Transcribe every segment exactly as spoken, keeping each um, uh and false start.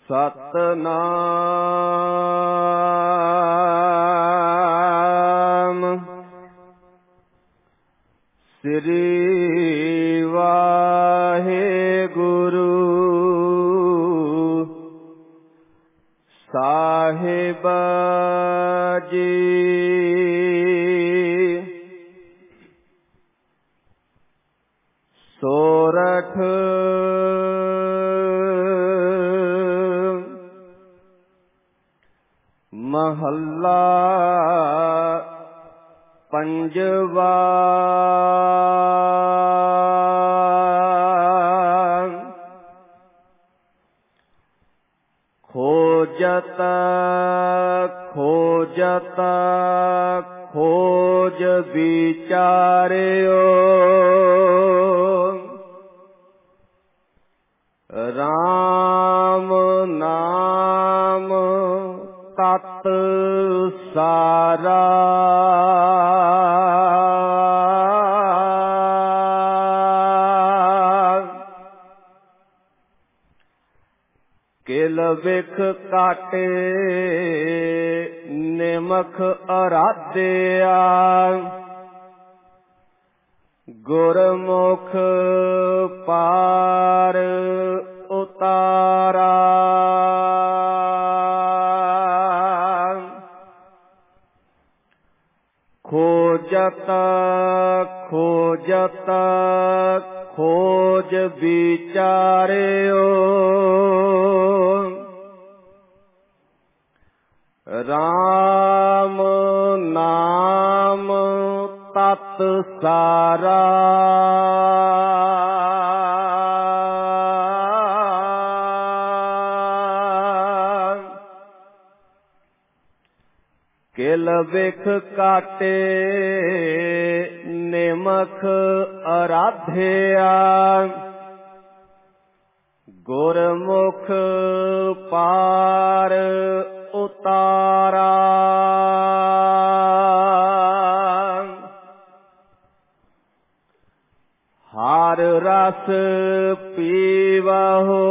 ਸਤਿਨਾਮ ਸ੍ਰੀ ਵਾਹਿਗੁਰੂ ਸਾਹਿਬ ਜੀ। ਸੋਰਠ ਮਹੱਲਾ ਪੰਜਵਾ। ਖੋਜਤ ਖੋਜਤ ਖੋਜ ਵਿਚਾਰਿਓ ਰਾਮ ਨਾਮ ਤਤ ਸਾਰਾ। ਕਿਲ ਬਿਖ ਕਾਟੇ ਨਿਮਖ ਅਰਾਧਿਆ ਗੁਰਮੁਖ ਪਾਰ ਉਤਾਰਾ। ਖੋਜਤ ਖੋਜਤ ਖੋਜ ਵਿਚਾਰਿਓ ਰਾਮ ਨਾਮ ਤਤ ਸਾਰਾ। ਕਿਲ ਬਿਖ ਕਾਟੇ ਨਿਮਖ ਅਰਾਧਿਆ ਗੁਰਮੁਖ ਪਾਰ ਉਤਾਰਾ। ਹਰ ਰਸ ਪੀਵਹੁ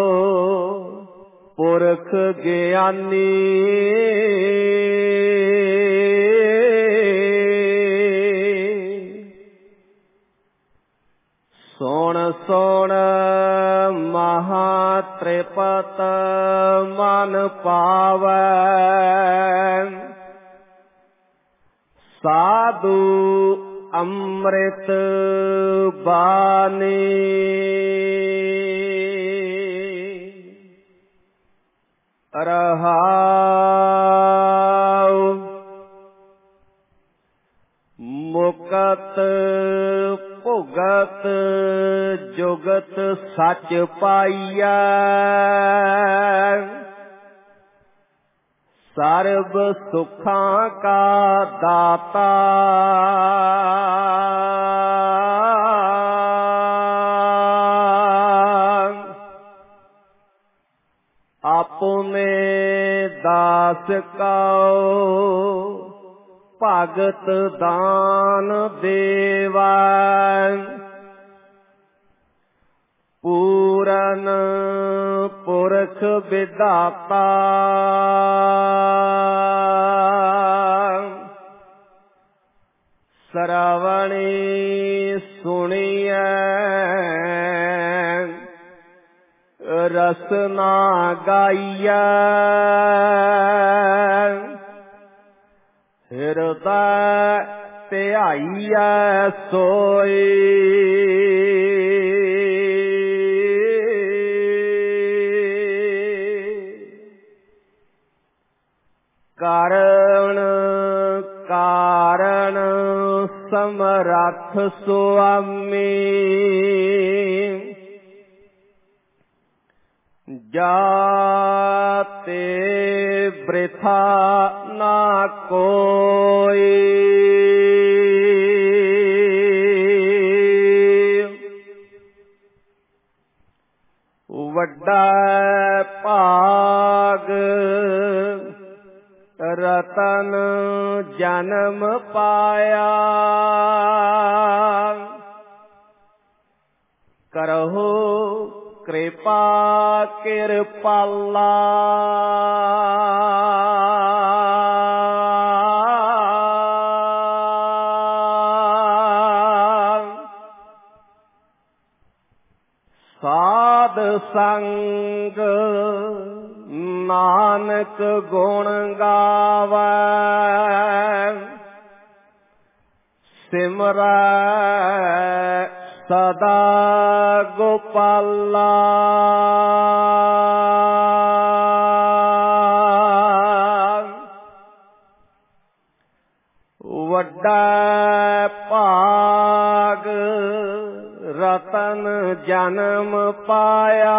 ਪੁਰਖ ਗਿਆਨੀ ਸੁਣ ਸੁਣ ਮਹਾ ਤ੍ਰਿਪਤ ਮਨ ਪਾਵੈ ਸਾਧੂ ਅੰਮ੍ਰਿਤ ਬਾਣੀ। ਰਹਾਉ ਮੁਕਤ ਭੁਗਤ ਜੁਗਤ ਸੱਚ ਪਾਈਐ ਸਰਬ ਸੁਖਾਂ ਕਾ ਦਾਤਾ। ਆਪਣੇ ਦਾਸ ਕਉ ਭਗਤ ਦਾਨ ਦੇਵੈ ਪੂਰਨ ਪੁਰਖ ਵਿਧਾਤਾ। ਸਰਵਣੀ ਸੁਣੀਐ ਰਸਨਾ ਗਾਈਐ ਹਿਰਦੈ ਧਿਆਈਐ ਸੋਈ। ਕਾਰਣ ਕਾਰਣ ਸਮਰੱਥ ਸੁਆਮੀ ਜਾਤੇ ਬ੍ਰਿਥਾ ਨਾ ਕੋਈ। ਵੱਡਾ ਭਾਗ ਰਤਨ ਜਨਮ ਪਾਇਆ ਕਰਹੁ ਕਿਰਪਾ ਕਿਰਪਾਲਾ ਸਾਧ ਸੰਗ ਨਾਨਕ ਗੁਣ ਗਾਵੈ ਸਿਮਰੈ ਸਦਾ ਗੋਪਾਲਾ ਵੱਡਾ ਭਾਗ ਰਤਨ ਜਨਮ ਪਾਇਆ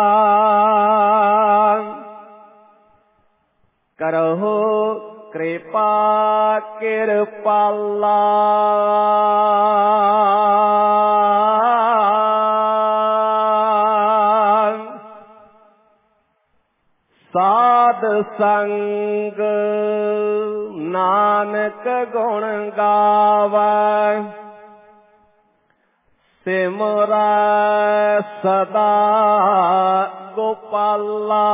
ਕਰਹੁ ਕਿਰਪਾ ਕਿਰਪਾਲਾ ਸਾਧ ਸੰਗ ਨਾਨਕ ਗੁਣ ਗਾਵੈ ਸਿਮਰੈ ਸਦਾ ਗੋਪਾਲਾ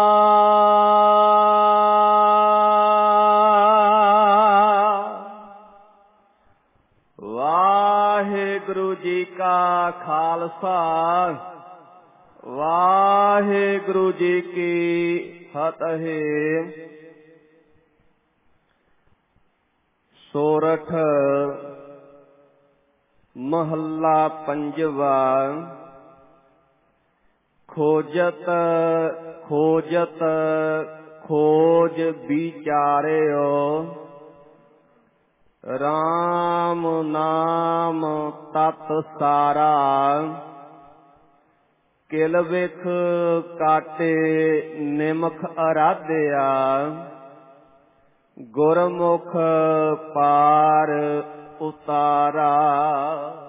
ਵਾਹਿਗੁਰੂ ਜੀ ਕਾ ਖਾਲਸਾ ਵਾਹਿਗੁਰੂ ਜੀ ਕੀ ਫਤਿਹ। ਸੋਰਠ ਮਹੱਲਾ ਪੰਜਵਾ। ਖੋਜਤ ਖੋਜਤ ਖੋਜ ਵਿਚਾਰਿਓ ਰਾਮ ਨਾਮ ਤਤ ਸਾਰਾ ਕਿਲ ਵਿਖ ਕਾਟੇ ਨਿਮਖ ਅਰਾਧਿਆ ਗੁਰਮੁਖ ਪਾਰ ਉਤਾਰਾ।